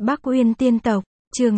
Bắc Uyên Tiên Tộc, chương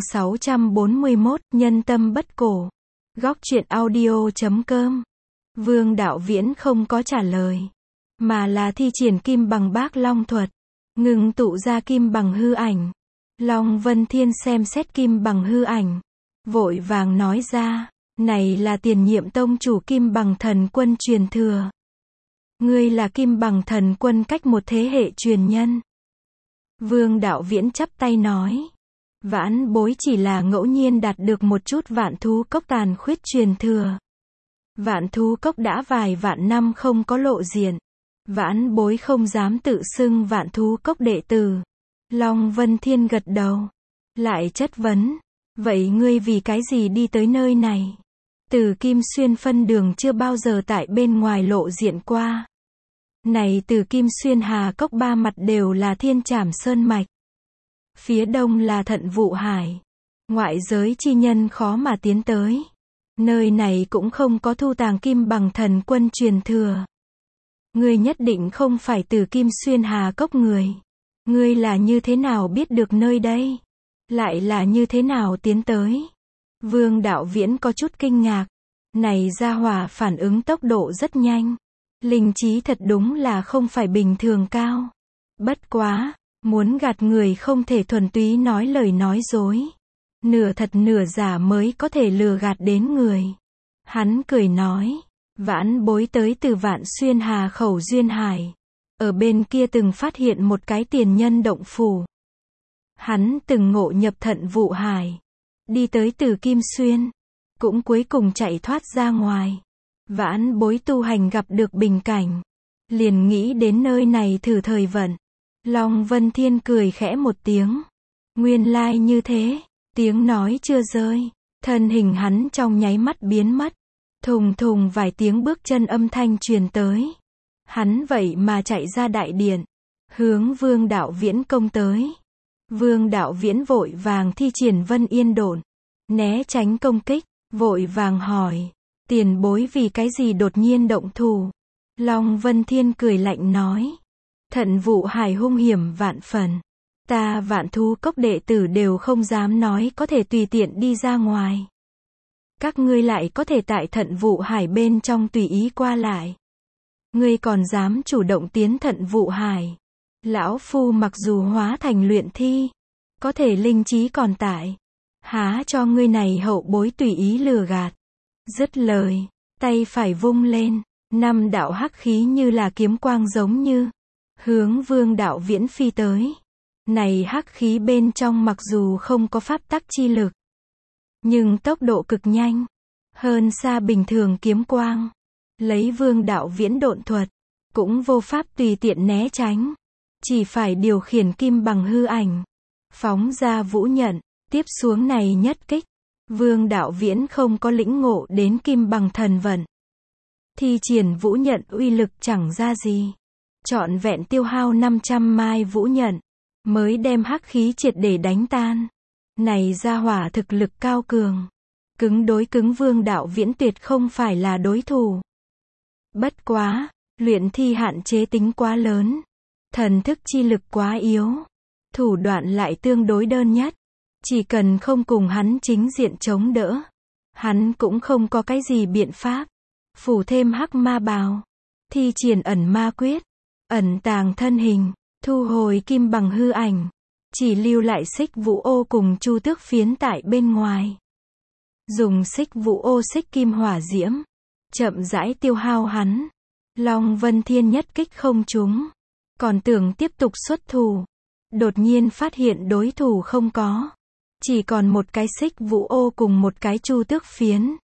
641, Nhân Tâm Bất Cổ. Góc truyện audio.com. Vương Đạo Viễn không có trả lời, mà là thi triển kim bằng bác long thuật, ngừng tụ ra kim bằng hư ảnh. Long Vân Thiên xem xét kim bằng hư ảnh, vội vàng nói ra, này là tiền nhiệm tông chủ kim bằng thần quân truyền thừa. Ngươi là kim bằng thần quân cách một thế hệ truyền nhân. Vương Đạo Viễn chắp tay nói, vãn bối chỉ là ngẫu nhiên đạt được một chút vạn thú cốc tàn khuyết truyền thừa. Vạn thú cốc đã vài vạn năm không có lộ diện, vãn bối không dám tự xưng vạn thú cốc đệ tử. Long Vân Thiên gật đầu, lại chất vấn, vậy ngươi vì cái gì đi tới nơi này? Từ Kim Xuyên phân đường chưa bao giờ tại bên ngoài lộ diện qua. Này từ Kim Xuyên Hà Cốc ba mặt đều là Thiên Trảm Sơn Mạch. Phía đông là Thận Vụ Hải. Ngoại giới chi nhân khó mà tiến tới. Nơi này cũng không có thu tàng kim bằng thần quân truyền thừa. Ngươi nhất định không phải từ Kim Xuyên Hà Cốc người. Ngươi là như thế nào biết được nơi đây? Lại là như thế nào tiến tới? Vương Đạo Viễn có chút kinh ngạc. Này gia hỏa phản ứng tốc độ rất nhanh. Linh trí thật đúng là không phải bình thường cao. Bất quá, muốn gạt người không thể thuần túy nói lời nói dối. Nửa thật nửa giả mới có thể lừa gạt đến người. Hắn cười nói, vãn bối tới từ Vạn Xuyên Hà Khẩu Duyên Hải. Ở bên kia từng phát hiện một cái tiền nhân động phủ. Hắn từng ngộ nhập Thận Vụ Hải. Đi tới từ Kim Xuyên. Cũng cuối cùng chạy thoát ra ngoài. Vãn bối tu hành gặp được bình cảnh. Liền nghĩ đến nơi này thử thời vận. Long Vân Thiên cười khẽ một tiếng. Nguyên lai như thế. Tiếng nói chưa rơi. Thân hình hắn trong nháy mắt biến mất. Thùng thùng vài tiếng bước chân âm thanh truyền tới. Hắn vậy mà chạy ra đại điện. Hướng Vương Đạo Viễn công tới. Vương Đạo Viễn vội vàng thi triển Vân Yên Độn. Né tránh công kích. Vội vàng hỏi. Tiền bối vì cái gì đột nhiên động thủ? Long Vân Thiên cười lạnh nói. Thận Vụ Hải hung hiểm vạn phần. Ta Vạn Thú Cốc đệ tử đều không dám nói có thể tùy tiện đi ra ngoài. Các ngươi lại có thể tại Thận Vụ Hải bên trong tùy ý qua lại. Ngươi còn dám chủ động tiến Thận Vụ Hải. Lão Phu mặc dù hóa thành luyện thi, có thể linh trí còn tại. Há cho ngươi này hậu bối tùy ý lừa gạt. Dứt lời, tay phải vung lên, 5 đạo hắc khí như là kiếm quang giống như hướng Vương Đạo Viễn phi tới. Này hắc khí bên trong mặc dù không có pháp tắc chi lực, nhưng tốc độ cực nhanh, hơn xa bình thường kiếm quang. Lấy Vương Đạo Viễn độn thuật, cũng vô pháp tùy tiện né tránh, chỉ phải điều khiển kim bằng hư ảnh, phóng ra vũ nhận, tiếp xuống này nhất kích. Vương Đạo Viễn không có lĩnh ngộ đến kim bằng thần vận. Thi triển vũ nhận uy lực chẳng ra gì. Trọn vẹn tiêu hao 500 mai vũ nhận, mới đem hắc khí triệt để đánh tan. Này gia hỏa thực lực cao cường. Cứng đối cứng Vương Đạo Viễn tuyệt không phải là đối thủ. Bất quá, luyện thi hạn chế tính quá lớn. Thần thức chi lực quá yếu. Thủ đoạn lại tương đối đơn nhất. Chỉ cần không cùng hắn chính diện chống đỡ, hắn cũng không có cái gì biện pháp. Phủ thêm hắc ma bào, thi triển ẩn ma quyết, ẩn tàng thân hình, thu hồi kim bằng hư ảnh, chỉ lưu lại xích vũ ô cùng chu tước phiến tại bên ngoài. Dùng xích vũ ô xích kim hỏa diễm, chậm rãi tiêu hao hắn. Long Vân Thiên nhất kích không trúng, còn tưởng tiếp tục xuất thủ. Đột nhiên phát hiện đối thủ không có. Chỉ còn một cái xích vũ ô cùng một cái chu tước phiến.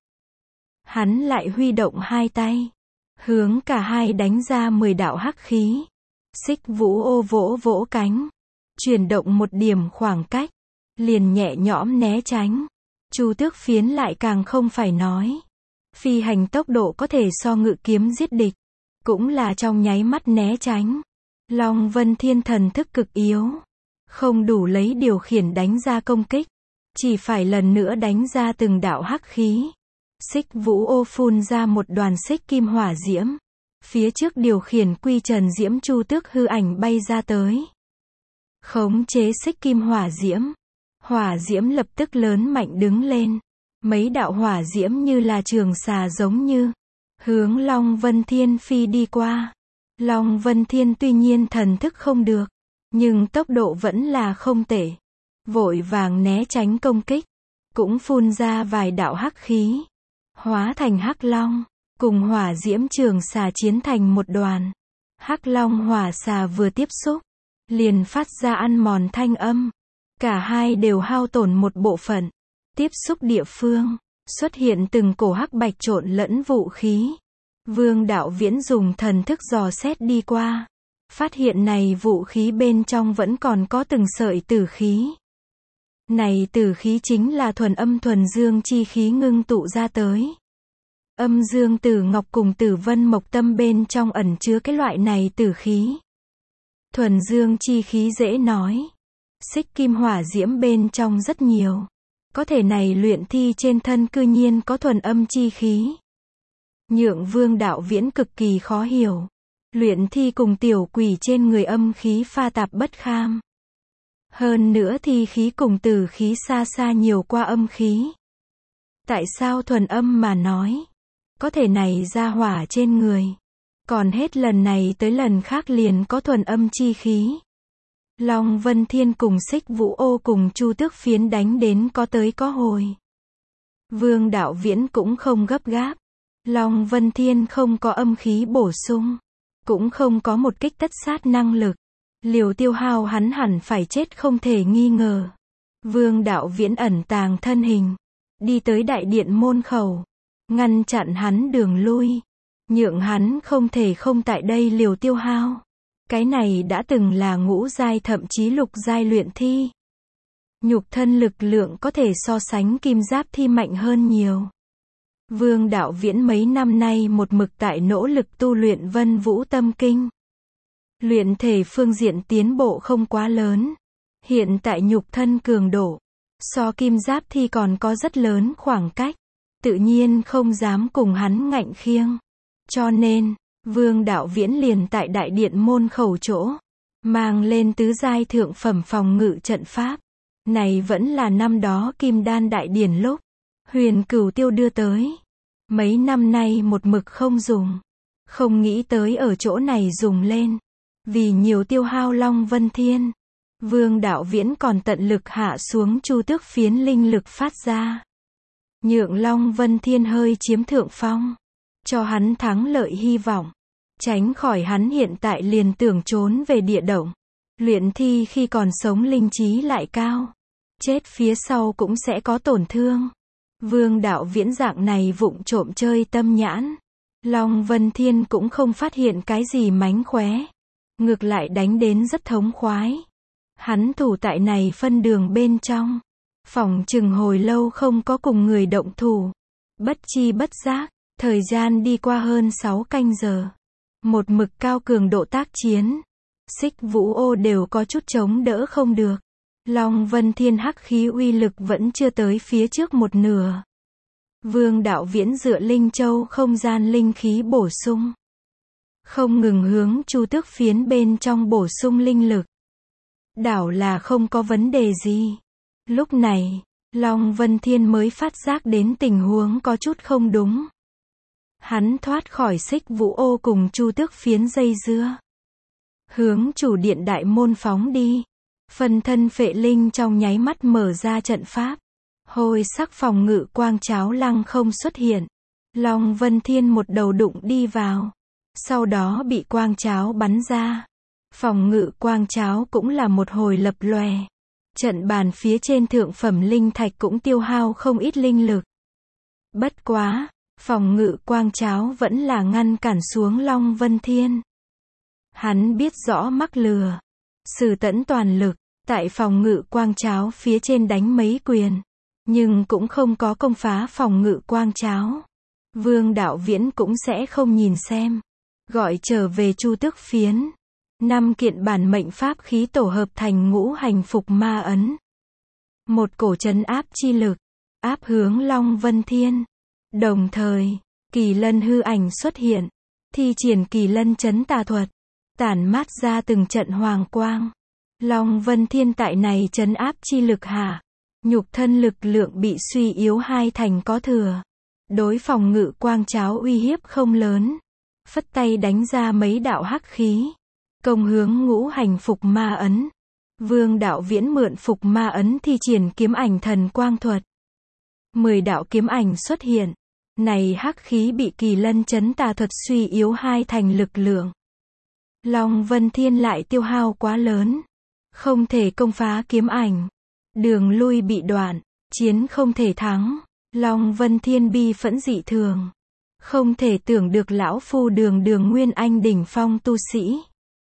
Hắn lại huy động hai tay, hướng cả hai đánh ra 10 đạo hắc khí. Xích vũ ô vỗ vỗ cánh, chuyển động một điểm khoảng cách, liền nhẹ nhõm né tránh. Chu tước phiến lại càng không phải nói. Phi hành tốc độ có thể so ngự kiếm giết địch, cũng là trong nháy mắt né tránh. Long Vân Thiên thần thức cực yếu, không đủ lấy điều khiển đánh ra công kích, chỉ phải lần nữa đánh ra từng đạo hắc khí. Xích vũ ô phun ra một đoàn xích kim hỏa diễm. Phía trước điều khiển quy trần diễm chu tước hư ảnh bay ra tới. khống chế xích kim hỏa diễm. Hỏa diễm lập tức lớn mạnh đứng lên. Mấy đạo hỏa diễm như là trường xà giống như hướng Long Vân Thiên phi đi qua. Long Vân Thiên tuy nhiên thần thức không được, nhưng tốc độ vẫn là không tệ. Vội vàng né tránh công kích, cũng phun ra vài đạo hắc khí, hóa thành hắc long, cùng hỏa diễm trường xà chiến thành một đoàn. Hắc long hỏa xà vừa tiếp xúc, liền phát ra ăn mòn thanh âm. Cả hai đều hao tổn một bộ phận. Tiếp xúc địa phương, xuất hiện từng cổ hắc bạch trộn lẫn vũ khí. Vương Đạo Viễn dùng thần thức dò xét đi qua. Phát hiện này vũ khí bên trong vẫn còn có từng sợi tử khí. Này tử khí chính là thuần âm thuần dương chi khí ngưng tụ ra tới. Âm dương tử ngọc cùng tử vân mộc tâm bên trong ẩn chứa cái loại này tử khí. Thuần dương chi khí dễ nói. Xích kim hỏa diễm bên trong rất nhiều. Có thể này luyện thi trên thân cư nhiên có thuần âm chi khí. Nhượng Vương Đạo Viễn cực kỳ khó hiểu. Luyện thi cùng tiểu quỷ trên người âm khí pha tạp bất kham. Hơn nữa thi khí cùng tử khí xa xa nhiều qua âm khí. Tại sao thuần âm mà nói? Có thể này ra hỏa trên người. Còn hết lần này tới lần khác liền có thuần âm chi khí. Long Vân Thiên cùng Xích Vũ Ô cùng Chu Tước Phiến đánh đến có tới có hồi. Vương Đạo Viễn cũng không gấp gáp. Long Vân Thiên không có âm khí bổ sung, cũng không có một kích tất sát năng lực. Liều tiêu hao hắn hẳn phải chết không thể nghi ngờ. Vương Đạo Viễn ẩn tàng thân hình, đi tới đại điện môn khẩu, ngăn chặn hắn đường lui, nhượng hắn không thể không tại đây liều tiêu hao. Cái này đã từng là ngũ giai thậm chí lục giai luyện thi. Nhục thân lực lượng có thể so sánh kim giáp thi mạnh hơn nhiều. Vương Đạo Viễn mấy năm nay một mực tại nỗ lực tu luyện Vân Vũ Tâm Kinh. Luyện thể phương diện tiến bộ không quá lớn. Hiện tại nhục thân cường độ, so kim giáp thi còn có rất lớn khoảng cách. Tự nhiên không dám cùng hắn ngạnh khiêng. Cho nên, Vương Đạo Viễn liền tại đại điện môn khẩu chỗ, mang lên tứ giai thượng phẩm phòng ngự trận pháp. Này vẫn là năm đó Kim Đan đại điển lúc Huyền Cửu Tiêu đưa tới. Mấy năm nay một mực không dùng. Không nghĩ tới ở chỗ này dùng lên. Vì nhiều tiêu hao Long Vân Thiên, Vương Đạo Viễn còn tận lực hạ xuống Chu Tước Phiến linh lực phát ra. Nhượng Long Vân Thiên hơi chiếm thượng phong. Cho hắn thắng lợi hy vọng. Tránh khỏi hắn hiện tại liền tưởng trốn về địa động. Luyện thi khi còn sống linh trí lại cao. Chết phía sau cũng sẽ có tổn thương. Vương Đạo Viễn dạng này vụng trộm chơi tâm nhãn. Long Vân Thiên cũng không phát hiện cái gì mánh khóe. Ngược lại đánh đến rất thống khoái. Hắn thủ tại này phân đường bên trong. Phỏng chừng hồi lâu không có cùng người động thủ. Bất chi bất giác, thời gian đi qua hơn 6 canh giờ. Một mực cao cường độ tác chiến. Xích Vũ Ô đều có chút chống đỡ không được. Long Vân Thiên hắc khí uy lực vẫn chưa tới phía trước một nửa. Vương Đạo Viễn dựa Linh Châu không gian linh khí bổ sung. Không ngừng hướng Chu Tước Phiến bên trong bổ sung linh lực. Đảo là không có vấn đề gì. Lúc này, Long Vân Thiên mới phát giác đến tình huống có chút không đúng. Hắn thoát khỏi Xích Vũ Ô cùng Chu Tước Phiến dây dưa. Hướng chủ điện đại môn phóng đi. Phân thân phệ linh trong nháy mắt mở ra trận pháp. Hôi sắc phòng ngự quang cháo lăng không xuất hiện. Long Vân Thiên một đầu đụng đi vào. Sau đó bị quang cháo bắn ra. Phòng ngự quang cháo cũng là một hồi lập lòe. Trận bàn phía trên thượng phẩm linh thạch cũng tiêu hao không ít linh lực. Bất quá, phòng ngự quang cháo vẫn là ngăn cản xuống Long Vân Thiên. Hắn biết rõ mắc lừa. Sử tẫn toàn lực, tại phòng ngự quang cháo phía trên đánh mấy quyền. Nhưng cũng không có công phá phòng ngự quang cháo. Vương Đạo Viễn cũng sẽ không nhìn xem. Gọi trở về Chu Tước Phiến. 5 kiện bản mệnh pháp khí tổ hợp thành ngũ hành phục ma ấn. Một cổ trấn áp chi lực. Áp hướng Long Vân Thiên. Đồng thời, kỳ lân hư ảnh xuất hiện. Thi triển kỳ lân trấn tà thuật. Tản mát ra từng trận hoàng quang. Long Vân Thiên tại này trấn áp chi lực hạ, nhục thân lực lượng bị suy yếu 2 thành có thừa. Đối phòng ngự quang cháo uy hiếp không lớn. Phất tay đánh ra mấy đạo hắc khí. Công hướng ngũ hành phục ma ấn. Vương Đạo Viễn mượn phục ma ấn thi triển kiếm ảnh thần quang thuật. 10 đạo kiếm ảnh xuất hiện. Này hắc khí bị Kỳ Lân chấn tà thuật suy yếu 2 thành lực lượng. Long Vân Thiên lại tiêu hao quá lớn. Không thể công phá kiếm ảnh. Đường lui bị đoạn. Chiến không thể thắng. Long Vân Thiên bi phẫn dị thường. Không thể tưởng được lão phu đường Nguyên Anh đỉnh phong tu sĩ.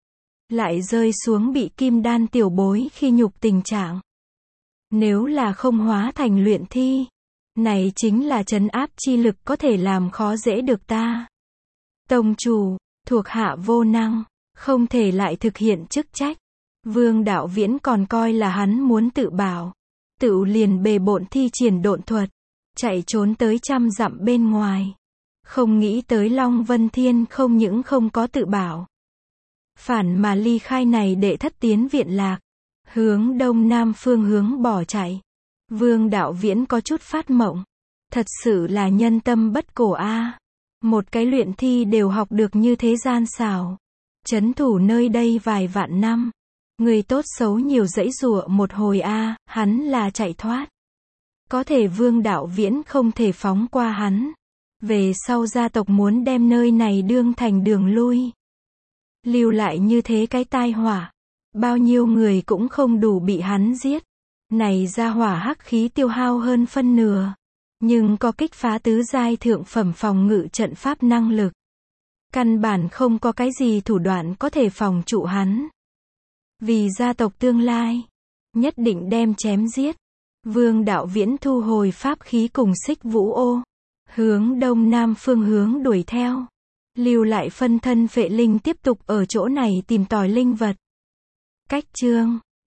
Lại rơi xuống bị kim đan tiểu bối khi nhục tình trạng. Nếu là không hóa thành luyện thi. Này chính là trấn áp chi lực có thể làm khó dễ được ta. Tông chủ, thuộc hạ vô năng, không thể lại thực hiện chức trách. Vương Đạo Viễn còn coi là hắn muốn tự bảo. Tự liền bề bộn thi triển độn thuật. Chạy trốn tới 100 dặm bên ngoài. Không nghĩ tới Long Vân Thiên không những không có tự bảo. Phản mà ly khai này để thất tiến viện lạc. Hướng đông nam phương hướng bỏ chạy. Vương Đạo Viễn có chút phát mộng. Thật sự là nhân tâm bất cổ a. Một cái luyện thi đều học được như thế gian xảo. Trấn thủ nơi đây vài vạn năm. Người tốt xấu nhiều dãy giụa một hồi a, hắn là chạy thoát. Có thể Vương Đạo Viễn không thể phóng qua hắn. Về sau gia tộc muốn đem nơi này đương thành đường lui. Lưu lại như thế cái tai họa. Bao nhiêu người cũng không đủ bị hắn giết. Này ra hỏa hắc khí tiêu hao hơn phân nửa. Nhưng có kích phá tứ giai thượng phẩm phòng ngự trận pháp năng lực. Căn bản không có cái gì thủ đoạn có thể phòng trụ hắn. Vì gia tộc tương lai. Nhất định đem chém giết. Vương Đạo Viễn thu hồi pháp khí cùng Xích Vũ Ô. Hướng đông nam phương hướng đuổi theo. Lưu lại phân thân Phệ Linh tiếp tục ở chỗ này tìm tòi linh vật. Cách chương